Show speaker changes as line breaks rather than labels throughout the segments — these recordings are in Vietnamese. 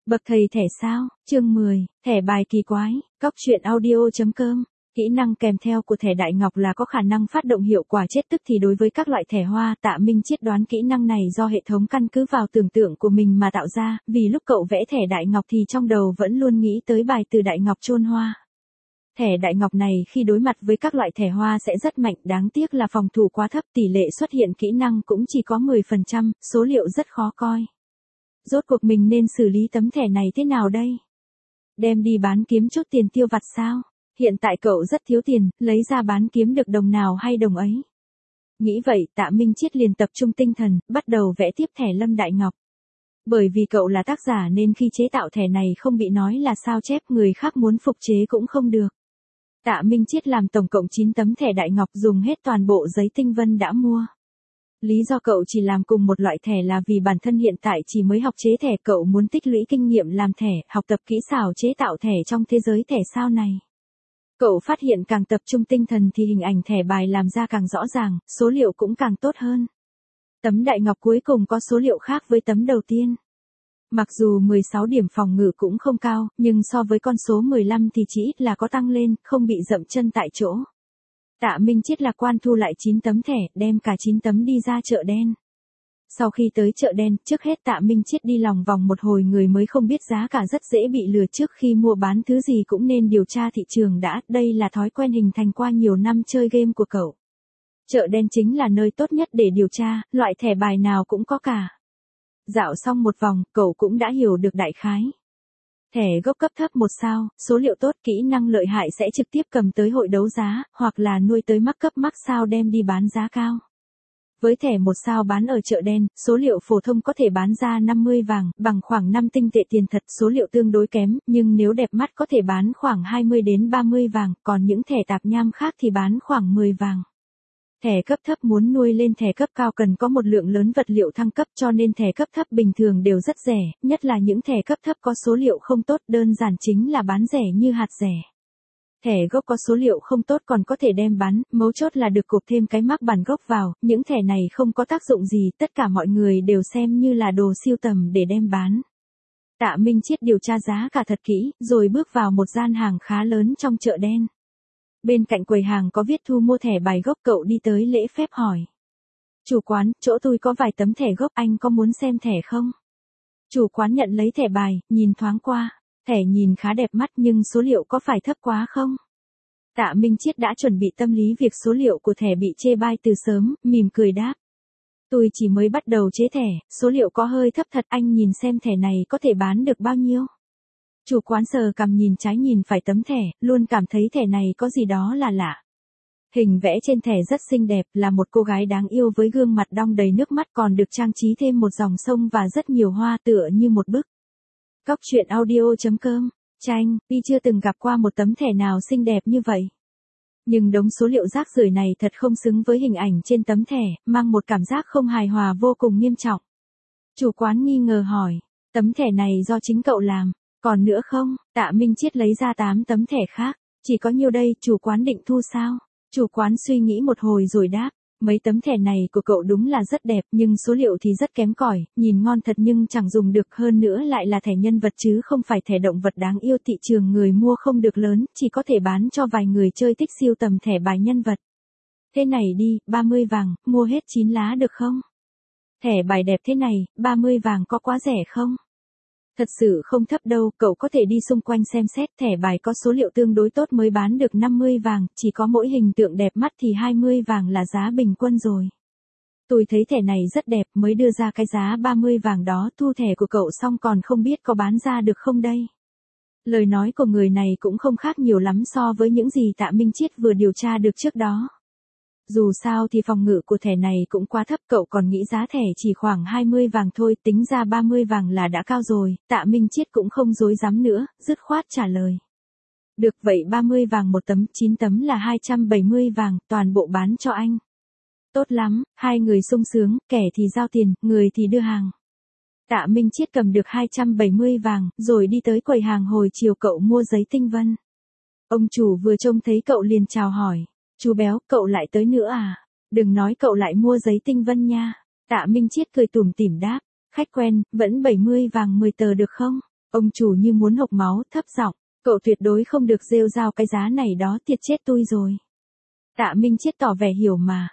Bậc thầy thẻ sao, chương 10, thẻ bài kỳ quái, Cóc truyện audio.com. Kỹ năng kèm theo của thẻ đại ngọc là có khả năng phát động hiệu quả chết tức thì đối với các loại thẻ hoa. Tạ Minh Chiết đoán kỹ năng này do hệ thống căn cứ vào tưởng tượng của mình mà tạo ra, vì lúc cậu vẽ thẻ đại ngọc thì trong đầu vẫn luôn nghĩ tới bài từ đại ngọc chôn hoa. Thẻ đại ngọc này khi đối mặt với các loại thẻ hoa sẽ rất mạnh, đáng tiếc là phòng thủ quá thấp, tỷ lệ xuất hiện kỹ năng cũng chỉ có 10%, số liệu rất khó coi. Rốt cuộc mình nên xử lý tấm thẻ này thế nào đây? Đem đi bán kiếm chút tiền tiêu vặt sao? Hiện tại cậu rất thiếu tiền, lấy ra bán kiếm được đồng nào hay đồng ấy. Nghĩ vậy, Tạ Minh Chiết liền tập trung tinh thần, bắt đầu vẽ tiếp thẻ Lâm Đại Ngọc. Bởi vì cậu là tác giả nên khi chế tạo thẻ này không bị nói là sao chép, người khác muốn phục chế cũng không được. Tạ Minh Chiết làm tổng cộng 9 tấm thẻ đại ngọc, dùng hết toàn bộ giấy tinh vân đã mua. Lý do cậu chỉ làm cùng một loại thẻ là vì bản thân hiện tại chỉ mới học chế thẻ, cậu muốn tích lũy kinh nghiệm làm thẻ, học tập kỹ xảo chế tạo thẻ trong thế giới thẻ sao này. Cậu phát hiện càng tập trung tinh thần thì hình ảnh thẻ bài làm ra càng rõ ràng, số liệu cũng càng tốt hơn. Tấm đại ngọc cuối cùng có số liệu khác với tấm đầu tiên. Mặc dù 16 điểm phòng ngự cũng không cao, nhưng so với con số 15 thì chỉ ít là có tăng lên, không bị dậm chân tại chỗ. Tạ Minh Chiết lạc quan thu lại 9 tấm thẻ, đem cả 9 tấm đi ra chợ đen. Sau khi tới chợ đen, trước hết Tạ Minh Chiết đi lòng vòng một hồi, người mới không biết giá cả rất dễ bị lừa, trước khi mua bán thứ gì cũng nên điều tra thị trường đã, đây là thói quen hình thành qua nhiều năm chơi game của cậu. Chợ đen chính là nơi tốt nhất để điều tra, loại thẻ bài nào cũng có cả. Dạo xong một vòng, cậu cũng đã hiểu được đại khái. Thẻ gốc cấp thấp 1 sao, số liệu tốt, kỹ năng lợi hại sẽ trực tiếp cầm tới hội đấu giá, hoặc là nuôi tới mắc cấp max sao đem đi bán giá cao. Với thẻ 1 sao bán ở chợ đen, số liệu phổ thông có thể bán ra 50 vàng, bằng khoảng 5 tinh tệ tiền thật, số liệu tương đối kém, nhưng nếu đẹp mắt có thể bán khoảng 20 đến 30 vàng, còn những thẻ tạp nham khác thì bán khoảng 10 vàng. Thẻ cấp thấp muốn nuôi lên thẻ cấp cao cần có một lượng lớn vật liệu thăng cấp, cho nên thẻ cấp thấp bình thường đều rất rẻ, nhất là những thẻ cấp thấp có số liệu không tốt, đơn giản chính là bán rẻ như hạt rẻ. Thẻ gốc có số liệu không tốt còn có thể đem bán, mấu chốt là được cộp thêm cái mác bản gốc vào, những thẻ này không có tác dụng gì, tất cả mọi người đều xem như là đồ sưu tầm để đem bán. Tạ Minh Chiết điều tra giá cả thật kỹ, rồi bước vào một gian hàng khá lớn trong chợ đen. Bên cạnh quầy hàng có viết thu mua thẻ bài gốc, cậu đi tới lễ phép hỏi. Chủ quán, chỗ tôi có vài tấm thẻ gốc, anh có muốn xem thẻ không? Chủ quán nhận lấy thẻ bài, nhìn thoáng qua. Thẻ nhìn khá đẹp mắt nhưng số liệu có phải thấp quá không? Tạ Minh Chiết đã chuẩn bị tâm lý việc số liệu của thẻ bị chê bai từ sớm, mỉm cười đáp. Tôi chỉ mới bắt đầu chế thẻ, số liệu có hơi thấp thật, anh nhìn xem thẻ này có thể bán được bao nhiêu? Chủ quán sờ cằm nhìn trái nhìn phải tấm thẻ, luôn cảm thấy thẻ này có gì đó là lạ. Hình vẽ trên thẻ rất xinh đẹp, là một cô gái đáng yêu với gương mặt đong đầy nước mắt, còn được trang trí thêm một dòng sông và rất nhiều hoa, tựa như một bức. Cóc truyện audio.com, Tranh, Pi chưa từng gặp qua một tấm thẻ nào xinh đẹp như vậy. Nhưng đống số liệu rác rưởi này thật không xứng với hình ảnh trên tấm thẻ, mang một cảm giác không hài hòa vô cùng nghiêm trọng. Chủ quán nghi ngờ hỏi, tấm thẻ này do chính cậu làm, còn nữa không? Tạ Minh Chiết lấy ra 8 tấm thẻ khác, chỉ có nhiêu đây, chủ quán định thu sao? Chủ quán suy nghĩ một hồi rồi đáp. Mấy tấm thẻ này của cậu đúng là rất đẹp, nhưng số liệu thì rất kém cỏi, nhìn ngon thật nhưng chẳng dùng được, hơn nữa lại là thẻ nhân vật chứ không phải thẻ động vật đáng yêu, thị trường người mua không được lớn, chỉ có thể bán cho vài người chơi thích sưu tầm thẻ bài nhân vật. Thế này đi, 30 vàng, mua hết 9 lá được không? Thẻ bài đẹp thế này, 30 vàng có quá rẻ không? Thật sự không thấp đâu, cậu có thể đi xung quanh xem xét, thẻ bài có số liệu tương đối tốt mới bán được 50 vàng, chỉ có mỗi hình tượng đẹp mắt thì 20 vàng là giá bình quân rồi. Tôi thấy thẻ này rất đẹp, mới đưa ra cái giá 30 vàng đó, thu thẻ của cậu xong còn không biết có bán ra được không đây. Lời nói của người này cũng không khác nhiều lắm so với những gì Tạ Minh Chiết vừa điều tra được trước đó. Dù sao thì phòng ngự của thẻ này cũng quá thấp, cậu còn nghĩ giá thẻ chỉ khoảng 20 vàng thôi, tính ra 30 vàng là đã cao rồi, Tạ Minh Chiết cũng không dối dám nữa, dứt khoát trả lời. Được vậy 30 vàng một tấm, 9 tấm là 270 vàng, toàn bộ bán cho anh. Tốt lắm, hai người sung sướng, kẻ thì giao tiền, người thì đưa hàng. Tạ Minh Chiết cầm được 270 vàng, rồi đi tới quầy hàng hồi chiều cậu mua giấy tinh vân. Ông chủ vừa trông thấy cậu liền chào hỏi. Chú béo, cậu lại tới nữa à? Đừng nói cậu lại mua giấy tinh vân nha. Tạ Minh Chiết cười tủm tỉm đáp. Khách quen, vẫn 70 vàng 10 tờ được không? Ông chủ như muốn hộc máu, thấp giọng, cậu tuyệt đối không được rêu rao cái giá này đó, thiệt chết tôi rồi. Tạ Minh Chiết tỏ vẻ hiểu mà,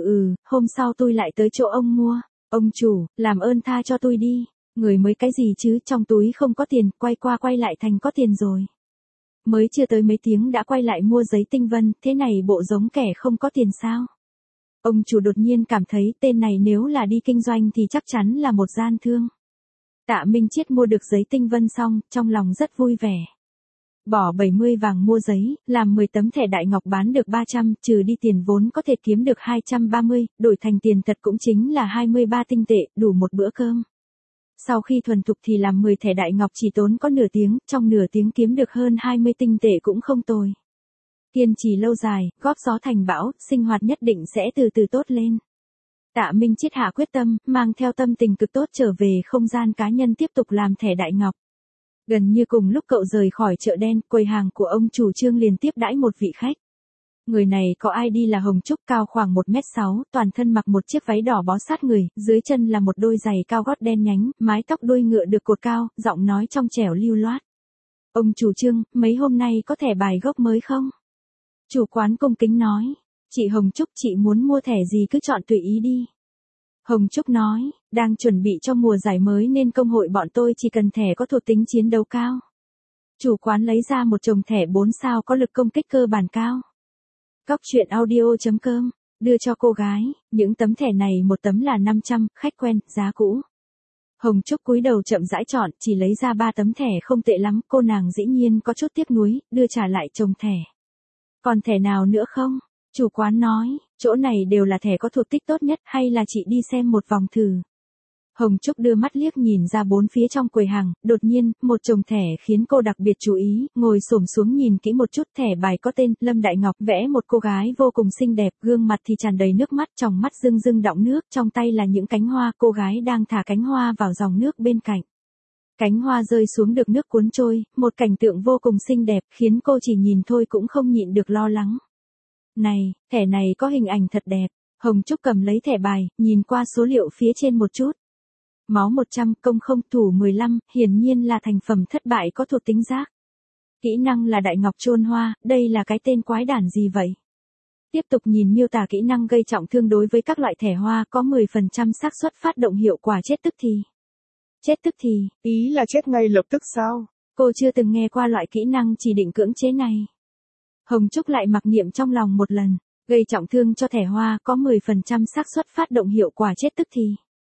hôm sau tôi lại tới chỗ ông mua. Ông chủ, làm ơn tha cho tôi đi. Người mới cái gì chứ, trong túi không có tiền, quay qua quay lại thành có tiền rồi. Mới chưa tới mấy tiếng đã quay lại mua giấy tinh vân, thế này bộ giống kẻ không có tiền sao? Ông chủ đột nhiên cảm thấy tên này nếu là đi kinh doanh thì chắc chắn là một gian thương. Tạ Minh Chiết mua được giấy tinh vân xong, trong lòng rất vui vẻ. Bỏ 70 vàng mua giấy, làm 10 tấm thẻ đại ngọc bán được 300, trừ đi tiền vốn có thể kiếm được 230, đổi thành tiền thật cũng chính là 23 tinh tệ, đủ một bữa cơm. Sau khi thuần thục thì làm 10 thẻ đại ngọc chỉ tốn có nửa tiếng, trong nửa tiếng kiếm được hơn 20 tinh tệ cũng không tồi. Kiên trì lâu dài, góp gió thành bão, sinh hoạt nhất định sẽ từ từ tốt lên. Tạ Minh Chiết hạ quyết tâm, mang theo tâm tình cực tốt trở về không gian cá nhân tiếp tục làm thẻ đại ngọc. Gần như cùng lúc cậu rời khỏi chợ đen, quầy hàng của ông chủ Trương liền tiếp đãi một vị khách. Người này có ID là Hồng Trúc, cao khoảng 1m6, toàn thân mặc một chiếc váy đỏ bó sát người, dưới chân là một đôi giày cao gót đen nhánh, mái tóc đuôi ngựa được cột cao, giọng nói trong trẻo lưu loát. Ông chủ Trương, mấy hôm nay có thẻ bài gốc mới không? Chủ quán cung kính nói. Chị Hồng Trúc, chị muốn mua thẻ gì cứ chọn tùy ý đi. Hồng Trúc nói, đang chuẩn bị cho mùa giải mới nên công hội bọn tôi chỉ cần thẻ có thuộc tính chiến đấu cao. Chủ quán lấy ra một chồng thẻ 4 sao có lực công kích cơ bản cao. Cóc truyện audio.com, đưa cho cô gái, những tấm thẻ này một tấm là 500, khách quen, giá cũ. Hồng Trúc cúi đầu chậm rãi chọn, chỉ lấy ra 3 tấm thẻ không tệ lắm, cô nàng dĩ nhiên có chút tiếc nuối, đưa trả lại chồng thẻ. Còn thẻ nào nữa không? Chủ quán nói, chỗ này đều là thẻ có thuộc tích tốt nhất, hay là chị đi xem một vòng thử. Hồng Trúc đưa mắt liếc nhìn ra bốn phía trong quầy hàng, đột nhiên, một chồng thẻ khiến cô đặc biệt chú ý, ngồi xổm xuống nhìn kỹ một chút, thẻ bài có tên Lâm Đại Ngọc, vẽ một cô gái vô cùng xinh đẹp, gương mặt thì tràn đầy nước mắt, trong mắt rưng rưng đọng nước, trong tay là những cánh hoa, cô gái đang thả cánh hoa vào dòng nước bên cạnh. Cánh hoa rơi xuống được nước cuốn trôi, một cảnh tượng vô cùng xinh đẹp, khiến cô chỉ nhìn thôi cũng không nhịn được lo lắng. Này, thẻ này có hình ảnh thật đẹp. Hồng Trúc cầm lấy thẻ bài, nhìn qua số liệu phía trên một chút. Máu 100, công không, thủ 15, hiển nhiên là thành phẩm thất bại có thuộc tính giác. Kỹ năng là đại ngọc chôn hoa, đây là cái tên quái đản gì vậy? Tiếp tục nhìn miêu tả kỹ năng gây trọng thương đối với các loại thẻ hoa có 10% xác suất phát động hiệu quả chết tức thì. Chết tức thì,
ý là chết ngay lập tức sao?
Cô chưa từng nghe qua loại kỹ năng chỉ định cưỡng chế này. Hồng Trúc lại mặc niệm trong lòng một lần, gây trọng thương cho thẻ hoa có 10% xác suất phát động hiệu quả chết tức thì.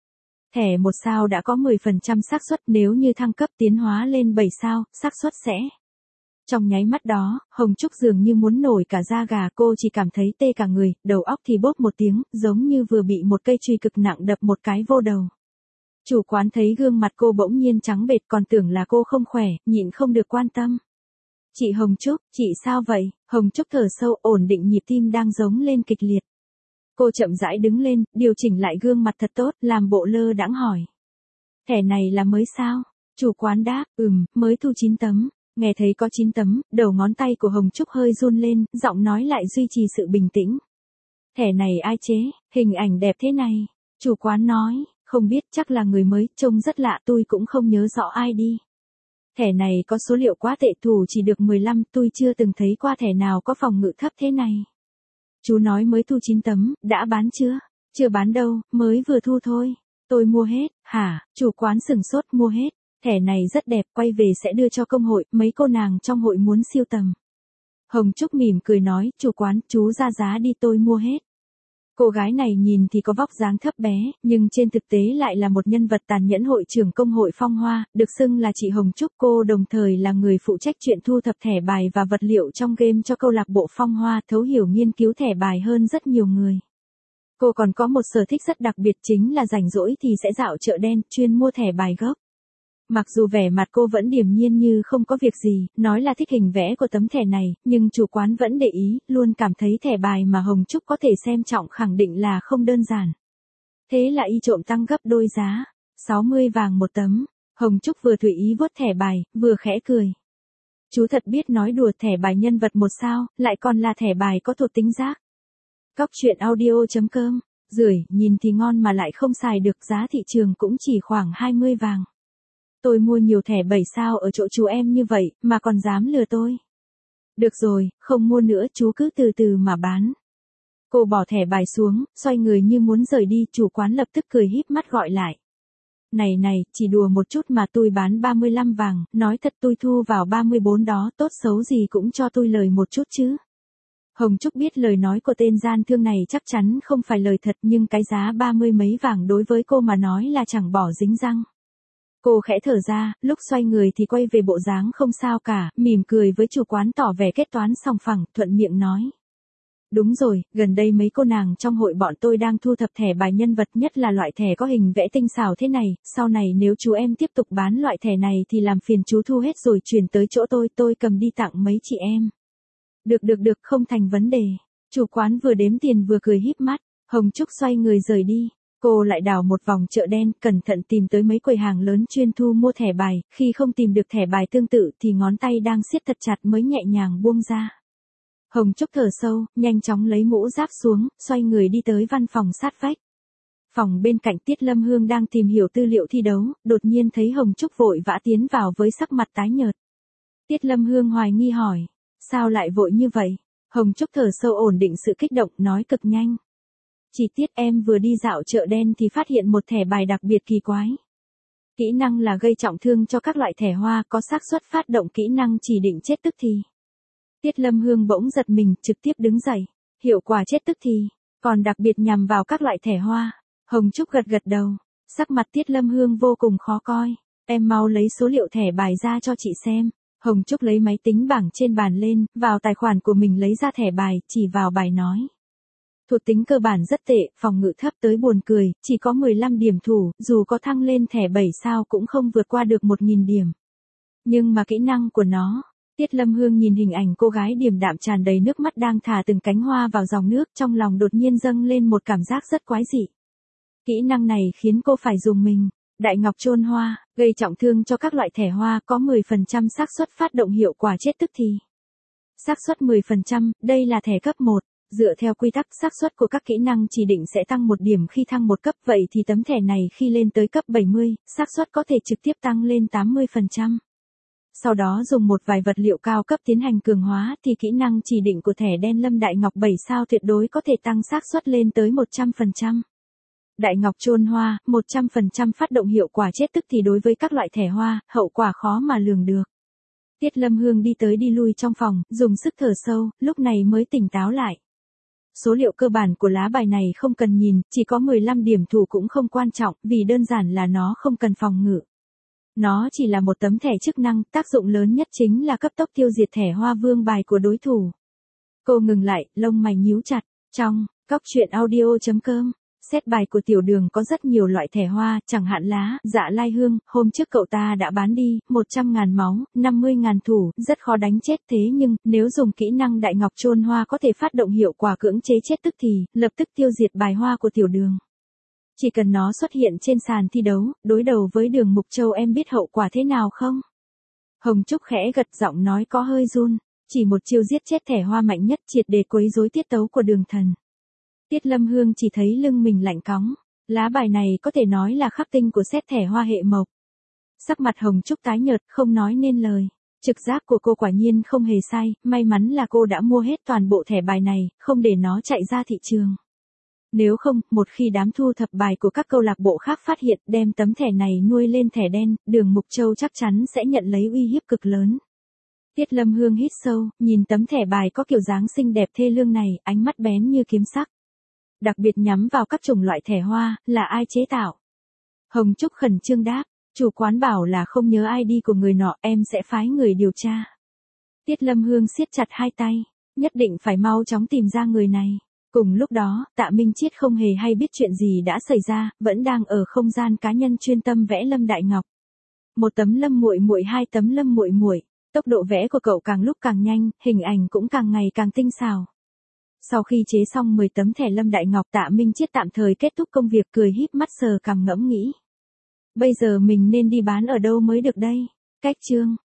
Thẻ 1 sao đã có 10% xác suất, nếu như thăng cấp tiến hóa lên 7 sao, xác suất sẽ. Trong nháy mắt đó, Hồng Trúc dường như muốn nổi cả da gà, cô chỉ cảm thấy tê cả người, đầu óc thì bốp một tiếng, giống như vừa bị một cây chùy cực nặng đập một cái vô đầu. Chủ quán thấy gương mặt cô bỗng nhiên trắng bệch còn tưởng là cô không khỏe, nhịn không được quan tâm. Chị Hồng Trúc, chị sao vậy? Hồng Trúc thở sâu, ổn định nhịp tim đang giống lên kịch liệt. Cô chậm rãi đứng lên, điều chỉnh lại gương mặt thật tốt, làm bộ lơ đãng hỏi. Thẻ này là mới sao? Chủ quán đáp, mới thu 9 tấm. Nghe thấy có 9 tấm, đầu ngón tay của Hồng Trúc hơi run lên, giọng nói lại duy trì sự bình tĩnh. Thẻ này ai chế, hình ảnh đẹp thế này? Chủ quán nói, không biết, chắc là người mới, trông rất lạ, tôi cũng không nhớ rõ ai đi. Thẻ này có số liệu quá tệ, thủ chỉ được 15, tôi chưa từng thấy qua thẻ nào có phòng ngự thấp thế này. Chú nói mới thu 9 tấm, đã bán chưa? Chưa bán đâu, mới vừa thu thôi. Tôi mua hết, hả? Chủ quán sửng sốt, mua hết. Thẻ này rất đẹp, quay về sẽ đưa cho công hội, mấy cô nàng trong hội muốn siêu tầm. Hồng Trúc mỉm cười nói, chủ quán, chú ra giá đi, tôi mua hết. Cô gái này nhìn thì có vóc dáng thấp bé, nhưng trên thực tế lại là một nhân vật tàn nhẫn, hội trưởng công hội Phong Hoa, được xưng là chị Hồng Trúc. Cô đồng thời là người phụ trách chuyện thu thập thẻ bài và vật liệu trong game cho câu lạc bộ Phong Hoa, thấu hiểu nghiên cứu thẻ bài hơn rất nhiều người. Cô còn có một sở thích rất đặc biệt, chính là rảnh rỗi thì sẽ dạo chợ đen, chuyên mua thẻ bài gốc. Mặc dù vẻ mặt cô vẫn điềm nhiên như không có việc gì, nói là thích hình vẽ của tấm thẻ này, nhưng chủ quán vẫn để ý, luôn cảm thấy thẻ bài mà Hồng Trúc có thể xem trọng khẳng định là không đơn giản. Thế là y trộm tăng gấp đôi giá, 60 vàng một tấm. Hồng Trúc vừa tùy ý vuốt thẻ bài, vừa khẽ cười. Chú thật biết nói đùa, thẻ bài nhân vật 1 sao, lại còn là thẻ bài có thuộc tính giác. Cóc truyện audio.com, rưởi, nhìn thì ngon mà lại không xài được, giá thị trường cũng chỉ khoảng 20 vàng. Tôi mua nhiều thẻ 7 sao ở chỗ chú em như vậy, mà còn dám lừa tôi. Được rồi, không mua nữa, chú cứ từ từ mà bán. Cô bỏ thẻ bài xuống, xoay người như muốn rời đi, chủ quán lập tức cười híp mắt gọi lại. Này này, chỉ đùa một chút mà, tôi bán 35 vàng, nói thật tôi thu vào 34 đó, tốt xấu gì cũng cho tôi lời một chút chứ. Hồng Trúc biết lời nói của tên gian thương này chắc chắn không phải lời thật, nhưng cái giá 30 mấy vàng đối với cô mà nói là chẳng bỏ dính răng. Cô khẽ thở ra, lúc xoay người thì quay về bộ dáng không sao cả, mỉm cười với chủ quán tỏ vẻ kết toán sòng phẳng, thuận miệng nói. Đúng rồi, gần đây mấy cô nàng trong hội bọn tôi đang thu thập thẻ bài nhân vật, nhất là loại thẻ có hình vẽ tinh xảo thế này, sau này nếu chú em tiếp tục bán loại thẻ này thì làm phiền chú thu hết rồi chuyển tới chỗ tôi cầm đi tặng mấy chị em. Được, không thành vấn đề. Chủ quán vừa đếm tiền vừa cười híp mắt, Hồng Trúc xoay người rời đi. Cô lại đảo một vòng chợ đen, cẩn thận tìm tới mấy quầy hàng lớn chuyên thu mua thẻ bài, khi không tìm được thẻ bài tương tự thì ngón tay đang siết thật chặt mới nhẹ nhàng buông ra. Hồng Trúc thở sâu, nhanh chóng lấy mũ giáp xuống, xoay người đi tới văn phòng sát vách. Phòng bên cạnh Tiết Lâm Hương đang tìm hiểu tư liệu thi đấu, đột nhiên thấy Hồng Trúc vội vã tiến vào với sắc mặt tái nhợt. Tiết Lâm Hương hoài nghi hỏi, sao lại vội như vậy? Hồng Trúc thở sâu ổn định sự kích động, nói cực nhanh. Chỉ Tiết, em vừa đi dạo chợ đen thì phát hiện một thẻ bài đặc biệt kỳ quái. Kỹ năng là gây trọng thương cho các loại thẻ hoa, có xác suất phát động kỹ năng chỉ định chết tức thì. Tiết Lâm Hương bỗng giật mình, trực tiếp đứng dậy. Hiệu quả chết tức thì, còn đặc biệt nhằm vào các loại thẻ hoa. Hồng Trúc gật đầu. Sắc mặt Tiết Lâm Hương vô cùng khó coi. Em mau lấy số liệu thẻ bài ra cho chị xem. Hồng Trúc lấy máy tính bảng trên bàn lên, vào tài khoản của mình lấy ra thẻ bài, chỉ vào bài nói. Thuộc tính cơ bản rất tệ, phòng ngự thấp tới buồn cười, chỉ có 15 điểm thủ, dù có thăng lên thẻ 7 sao cũng không vượt qua được 1.000 điểm. Nhưng mà kỹ năng của nó. Tiết Lâm Hương nhìn hình ảnh cô gái điềm đạm tràn đầy nước mắt đang thả từng cánh hoa vào dòng nước, trong lòng đột nhiên dâng lên một cảm giác rất quái dị. Kỹ năng này khiến cô phải dùng mình. Đại ngọc chôn hoa, gây trọng thương cho các loại thẻ hoa, có 10% xác suất phát động hiệu quả chết tức thì. Xác suất 10%, đây là thẻ cấp 1. Dựa theo quy tắc, xác suất của các kỹ năng chỉ định sẽ tăng 1 điểm khi thăng 1 cấp, vậy thì tấm thẻ này khi lên tới cấp 70, xác suất có thể trực tiếp tăng lên 80%. Sau đó dùng một vài vật liệu cao cấp tiến hành cường hóa thì kỹ năng chỉ định của thẻ đen Lâm Đại Ngọc 7 sao tuyệt đối có thể tăng xác suất lên tới 100%. Đại Ngọc chôn hoa, 100% phát động hiệu quả chết tức thì đối với các loại thẻ hoa, hậu quả khó mà lường được. Tiết Lâm Hương đi tới đi lui trong phòng, dùng sức thở sâu, lúc này mới tỉnh táo lại. Số liệu cơ bản của lá bài này không cần nhìn, chỉ có 15 điểm thủ cũng không quan trọng, vì đơn giản là nó không cần phòng ngự. Nó chỉ là một tấm thẻ chức năng, tác dụng lớn nhất chính là cấp tốc tiêu diệt thẻ hoa vương bài của đối thủ. Cô ngừng lại, lông mày nhíu chặt, trong, Cóc Truyện Audio.com. Set bài của Tiểu Đường có rất nhiều loại thẻ hoa, chẳng hạn lá, dạ lai hương, hôm trước cậu ta đã bán đi, 100.000 máu, 50.000 thủ, rất khó đánh chết, thế nhưng, nếu dùng kỹ năng Đại Ngọc chôn hoa có thể phát động hiệu quả cưỡng chế chết tức thì, lập tức tiêu diệt bài hoa của Tiểu Đường. Chỉ cần nó xuất hiện trên sàn thi đấu, đối đầu với Đường Mục Châu, em biết hậu quả thế nào không? Hồng Trúc khẽ gật, giọng nói có hơi run, chỉ một chiêu giết chết thẻ hoa mạnh nhất, triệt để quấy rối tiết tấu của Đường Thần. Tiết Lâm Hương chỉ thấy lưng mình lạnh cóng. Lá bài này có thể nói là khắc tinh của set thẻ hoa hệ mộc. Sắc mặt Hồng Trúc tái nhợt, không nói nên lời. Trực giác của cô quả nhiên không hề sai, may mắn là cô đã mua hết toàn bộ thẻ bài này, không để nó chạy ra thị trường. Nếu không, một khi đám thu thập bài của các câu lạc bộ khác phát hiện đem tấm thẻ này nuôi lên thẻ đen, Đường Mục Châu chắc chắn sẽ nhận lấy uy hiếp cực lớn. Tiết Lâm Hương hít sâu, nhìn tấm thẻ bài có kiểu dáng xinh đẹp thê lương này, ánh mắt bén như kiếm sắc. Đặc biệt nhắm vào các chủng loại thẻ hoa, là ai chế tạo? Hồng Trúc khẩn trương đáp, chủ quán bảo là không nhớ ID của người nọ, em sẽ phái người điều tra. Tiết Lâm Hương siết chặt hai tay, nhất định phải mau chóng tìm ra người này. Cùng lúc đó, Tạ Minh Chiết không hề hay biết chuyện gì đã xảy ra, vẫn đang ở không gian cá nhân chuyên tâm vẽ Lâm Đại Ngọc. Một tấm Lâm Muội Muội, hai tấm Lâm Muội Muội, tốc độ vẽ của cậu càng lúc càng nhanh, hình ảnh cũng càng ngày càng tinh xảo. Sau khi chế xong 10 tấm thẻ Lâm Đại Ngọc, Tạ Minh Chiết tạm thời kết thúc công việc, cười híp mắt sờ cằm ngẫm nghĩ. Bây giờ mình nên đi bán ở đâu mới được đây? Cách chương